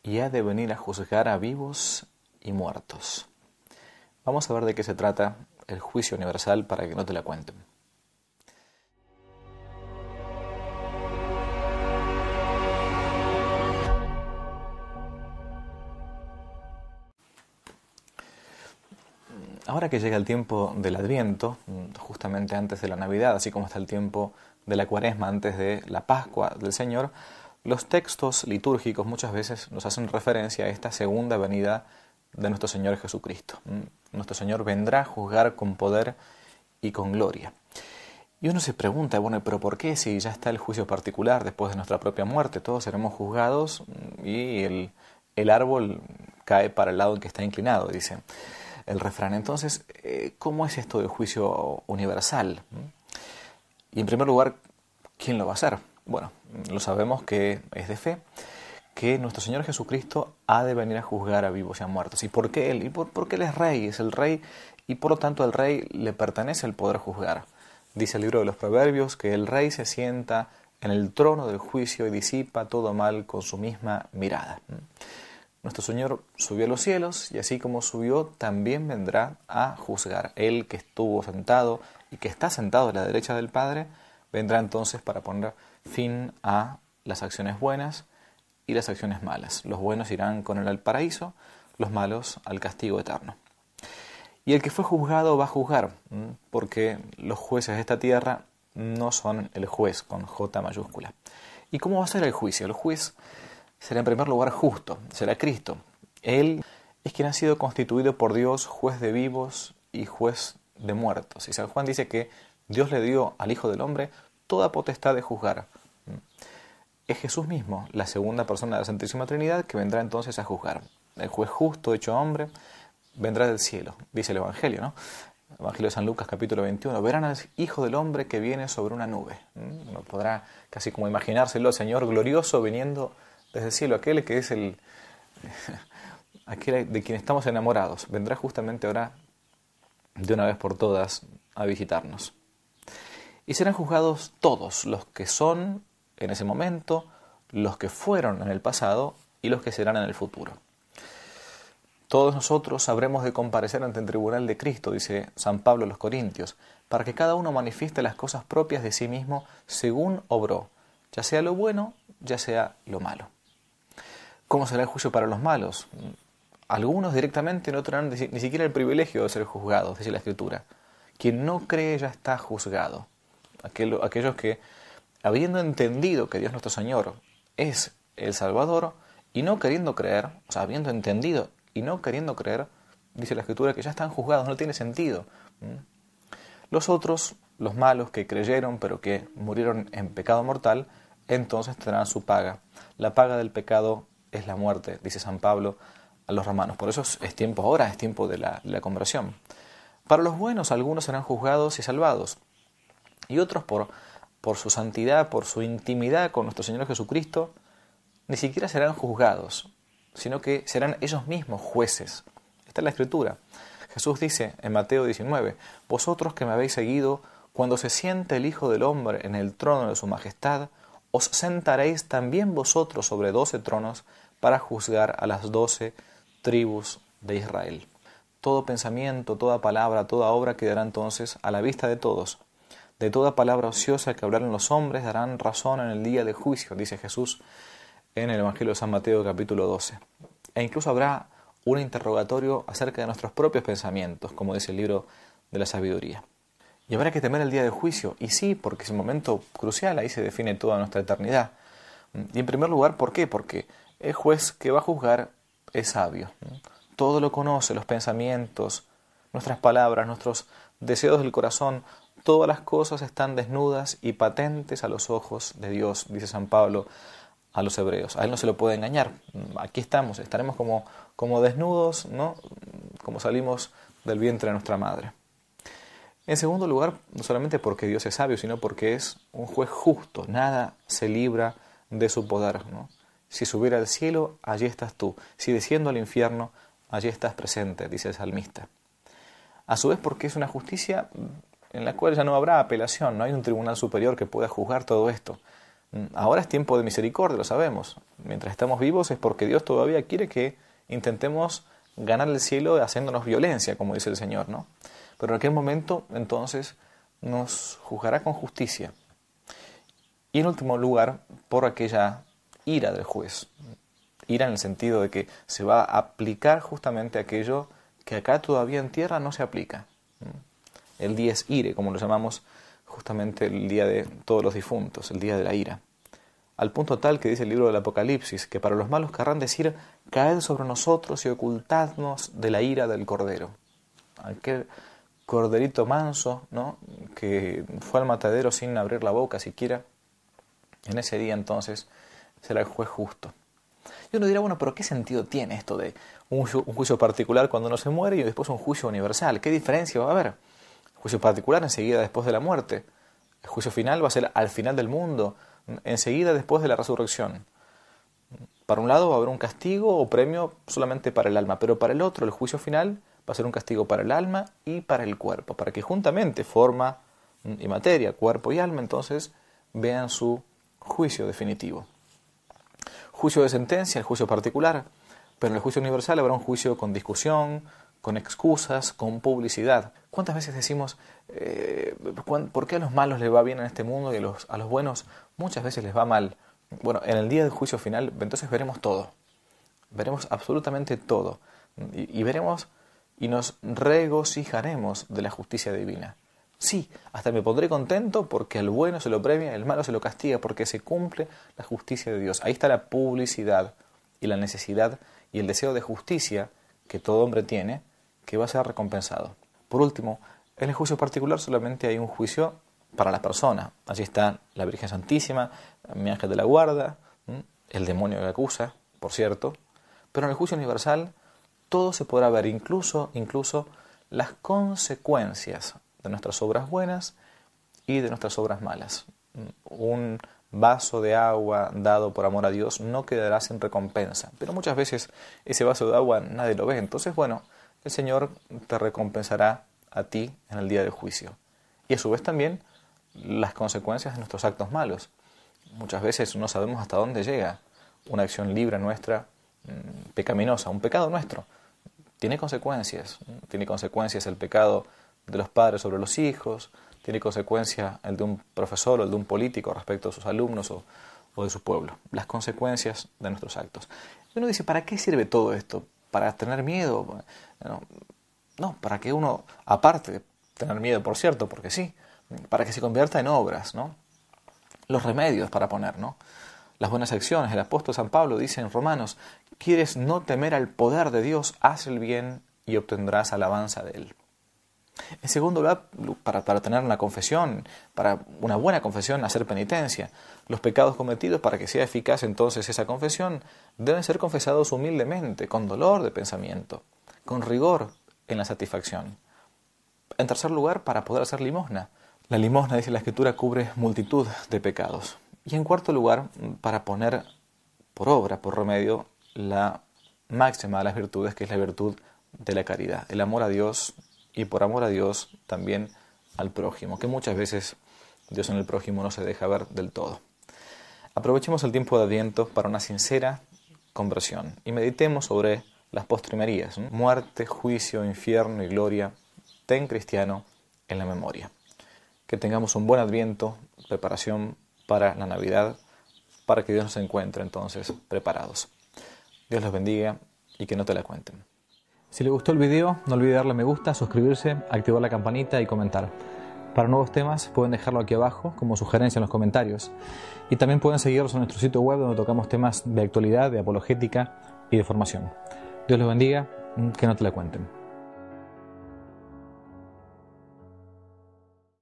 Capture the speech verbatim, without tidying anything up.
y ha de venir a juzgar a vivos y muertos. Vamos a ver de qué se trata el juicio universal para que no te la cuenten. Ahora que llega el tiempo del Adviento, justamente antes de la Navidad, así como está el tiempo de la Cuaresma antes de la Pascua del Señor, los textos litúrgicos muchas veces nos hacen referencia a esta segunda venida de nuestro Señor Jesucristo. Nuestro Señor vendrá a juzgar con poder y con gloria. Y uno se pregunta, bueno, ¿pero por qué si ya está el juicio particular después de nuestra propia muerte? Todos seremos juzgados y el, el árbol cae para el lado en que está inclinado, dice el refrán. Entonces, ¿cómo es esto del juicio universal? Y en primer lugar, ¿quién lo va a hacer? Bueno, lo sabemos que es de fe, que nuestro Señor Jesucristo ha de venir a juzgar a vivos y a muertos. ¿Y por qué Él? ¿Y por, porque Él es Rey? Es el Rey y por lo tanto al Rey le pertenece el poder juzgar. Dice el libro de los Proverbios que el Rey se sienta en el trono del juicio y disipa todo mal con su misma mirada. Nuestro Señor subió a los cielos y así como subió, también vendrá a juzgar. Él que estuvo sentado y que está sentado a la derecha del Padre, vendrá entonces para poner fin a las acciones buenas y las acciones malas. Los buenos irán con Él al paraíso, los malos al castigo eterno. Y el que fue juzgado va a juzgar, porque los jueces de esta tierra no son el juez con J mayúscula. ¿Y cómo va a ser el juicio? El juez será en primer lugar justo, será Cristo. Él es quien ha sido constituido por Dios juez de vivos y juez de muertos. Y San Juan dice que Dios le dio al Hijo del Hombre toda potestad de juzgar. Es Jesús mismo, la segunda persona de la Santísima Trinidad, que vendrá entonces a juzgar. El juez justo hecho hombre vendrá del cielo, dice el Evangelio, ¿no? El Evangelio de San Lucas, capítulo veintiuno. Verán al Hijo del Hombre que viene sobre una nube. Uno podrá casi como imaginárselo al Señor glorioso viniendo desde el cielo, aquel que es el aquel de quien estamos enamorados, vendrá justamente ahora de una vez por todas a visitarnos. Y serán juzgados todos, los que son en ese momento, los que fueron en el pasado y los que serán en el futuro. Todos nosotros habremos de comparecer ante el tribunal de Cristo, dice San Pablo a los Corintios, para que cada uno manifieste las cosas propias de sí mismo según obró, ya sea lo bueno, ya sea lo malo. ¿Cómo será el juicio para los malos? Algunos directamente no tendrán ni siquiera el privilegio de ser juzgados, dice la Escritura. Quien no cree ya está juzgado. Aquel, aquellos que, habiendo entendido que Dios nuestro Señor es el Salvador, y no queriendo creer, o sea, habiendo entendido y no queriendo creer, dice la Escritura que ya están juzgados, no tiene sentido. Los otros, los malos que creyeron pero que murieron en pecado mortal, entonces tendrán su paga. La paga del pecado es la muerte, dice San Pablo a los romanos. Por eso es tiempo ahora, es tiempo de la, de la conversión. Para los buenos, algunos serán juzgados y salvados, y otros por, por su santidad, por su intimidad con nuestro Señor Jesucristo, ni siquiera serán juzgados, sino que serán ellos mismos jueces. Esta es la Escritura. Jesús dice en Mateo diecinueve, vosotros que me habéis seguido, cuando se siente el Hijo del Hombre en el trono de su majestad, os sentaréis también vosotros sobre doce tronos para juzgar a las doce tribus de Israel. Todo pensamiento, toda palabra, toda obra quedará entonces a la vista de todos. De toda palabra ociosa que hablaron los hombres darán razón en el día de juicio, dice Jesús en el Evangelio de San Mateo capítulo doce. E incluso habrá un interrogatorio acerca de nuestros propios pensamientos, como dice el libro de la sabiduría. Y habrá que temer el día del juicio, y sí, porque es un momento crucial, ahí se define toda nuestra eternidad. Y en primer lugar, ¿por qué? Porque el juez que va a juzgar es sabio. Todo lo conoce, los pensamientos, nuestras palabras, nuestros deseos del corazón, todas las cosas están desnudas y patentes a los ojos de Dios, dice San Pablo a los hebreos. A Él no se lo puede engañar. Aquí estamos, estaremos como, como desnudos, ¿no? Como salimos del vientre de nuestra madre. En segundo lugar, no solamente porque Dios es sabio, sino porque es un juez justo. Nada se libra de su poder, ¿no? Si subiera al cielo, allí estás tú. Si desciendo al infierno, allí estás presente, dice el salmista. A su vez, porque es una justicia en la cual ya no habrá apelación, no hay un tribunal superior que pueda juzgar todo esto, Ahora es tiempo de misericordia, lo sabemos. Mientras estamos vivos es porque Dios todavía quiere que intentemos ganar el cielo haciéndonos violencia, como dice el Señor, ¿no? Pero en aquel momento, entonces, nos juzgará con justicia. Y en último lugar, por aquella ira del juez. Ira en el sentido de que se va a aplicar justamente aquello que acá todavía en tierra no se aplica. El dies irae, como lo llamamos justamente el día de todos los difuntos, el día de la ira. Al punto tal que dice el libro del Apocalipsis, que para los malos querrán decir, caed sobre nosotros y ocultadnos de la ira del Cordero. Aquel corderito manso, ¿no?, que fue al matadero sin abrir la boca siquiera, en ese día entonces será el juez justo. Y uno dirá, bueno, pero ¿qué sentido tiene esto de un juicio, un juicio particular cuando uno se muere y después un juicio universal? ¿Qué diferencia va a haber? El juicio particular enseguida después de la muerte. El juicio final va a ser al final del mundo, enseguida después de la resurrección. Para un lado va a haber un castigo o premio solamente para el alma, pero para el otro el juicio final va a ser un castigo para el alma y para el cuerpo, para que juntamente forma y materia, cuerpo y alma, entonces vean su juicio definitivo. Juicio de sentencia, el juicio particular, pero en el juicio universal habrá un juicio con discusión, con excusas, con publicidad. ¿Cuántas veces decimos, eh, ¿por qué a los malos les va bien en este mundo y a los, a los buenos muchas veces les va mal? Bueno, en el día del juicio final, entonces veremos todo. Veremos absolutamente todo. Y, y veremos y nos regocijaremos de la justicia divina. Sí, hasta me pondré contento porque al bueno se lo premia, al malo se lo castiga, porque se cumple la justicia de Dios. Ahí está la publicidad y la necesidad y el deseo de justicia que todo hombre tiene, que va a ser recompensado. Por último, en el juicio particular solamente hay un juicio para la persona. Allí está la Virgen Santísima, mi ángel de la guarda, el demonio que acusa, por cierto. Pero en el juicio universal todo se podrá ver, incluso, incluso las consecuencias de nuestras obras buenas y de nuestras obras malas. Un vaso de agua dado por amor a Dios no quedará sin recompensa, pero muchas veces ese vaso de agua nadie lo ve. Entonces, bueno, el Señor te recompensará a ti en el día del juicio. Y a su vez también las consecuencias de nuestros actos malos. Muchas veces no sabemos hasta dónde llega una acción libre nuestra, pecaminosa, un pecado nuestro. Tiene consecuencias. Tiene consecuencias el pecado de los padres sobre los hijos, tiene consecuencia el de un profesor o el de un político respecto a sus alumnos o, o de su pueblo. Las consecuencias de nuestros actos. Y uno dice, ¿para qué sirve todo esto? ¿Para tener miedo? No, no, para que uno, aparte de tener miedo, por cierto, porque sí, para que se convierta en obras, ¿no? Los remedios para poner, ¿no? Las buenas acciones. El apóstol San Pablo dice en Romanos, ¿quieres no temer al poder de Dios? Haz el bien y obtendrás alabanza de él. En segundo lugar, para, para tener una confesión, para una buena confesión, hacer penitencia. Los pecados cometidos, para que sea eficaz entonces esa confesión, deben ser confesados humildemente, con dolor de pensamiento, con rigor en la satisfacción. En tercer lugar, para poder hacer limosna. La limosna, dice la Escritura, cubre multitud de pecados. Y en cuarto lugar, para poner por obra, por remedio, la máxima de las virtudes, que es la virtud de la caridad, el amor a Dios y por amor a Dios también al prójimo, que muchas veces Dios en el prójimo no se deja ver del todo. Aprovechemos el tiempo de Adviento para una sincera conversión y meditemos sobre las postrimerías, ¿no? Muerte, juicio, infierno y gloria, ten cristiano en la memoria. Que tengamos un buen Adviento, preparación para la Navidad, para que Dios nos encuentre entonces preparados. Dios los bendiga y que no te la cuenten. Si le gustó el video, no olvide darle me gusta, suscribirse, activar la campanita y comentar. Para nuevos temas pueden dejarlo aquí abajo como sugerencia en los comentarios. Y también pueden seguirnos en nuestro sitio web donde tocamos temas de actualidad, de apologética y de formación. Dios los bendiga, que no te la cuenten.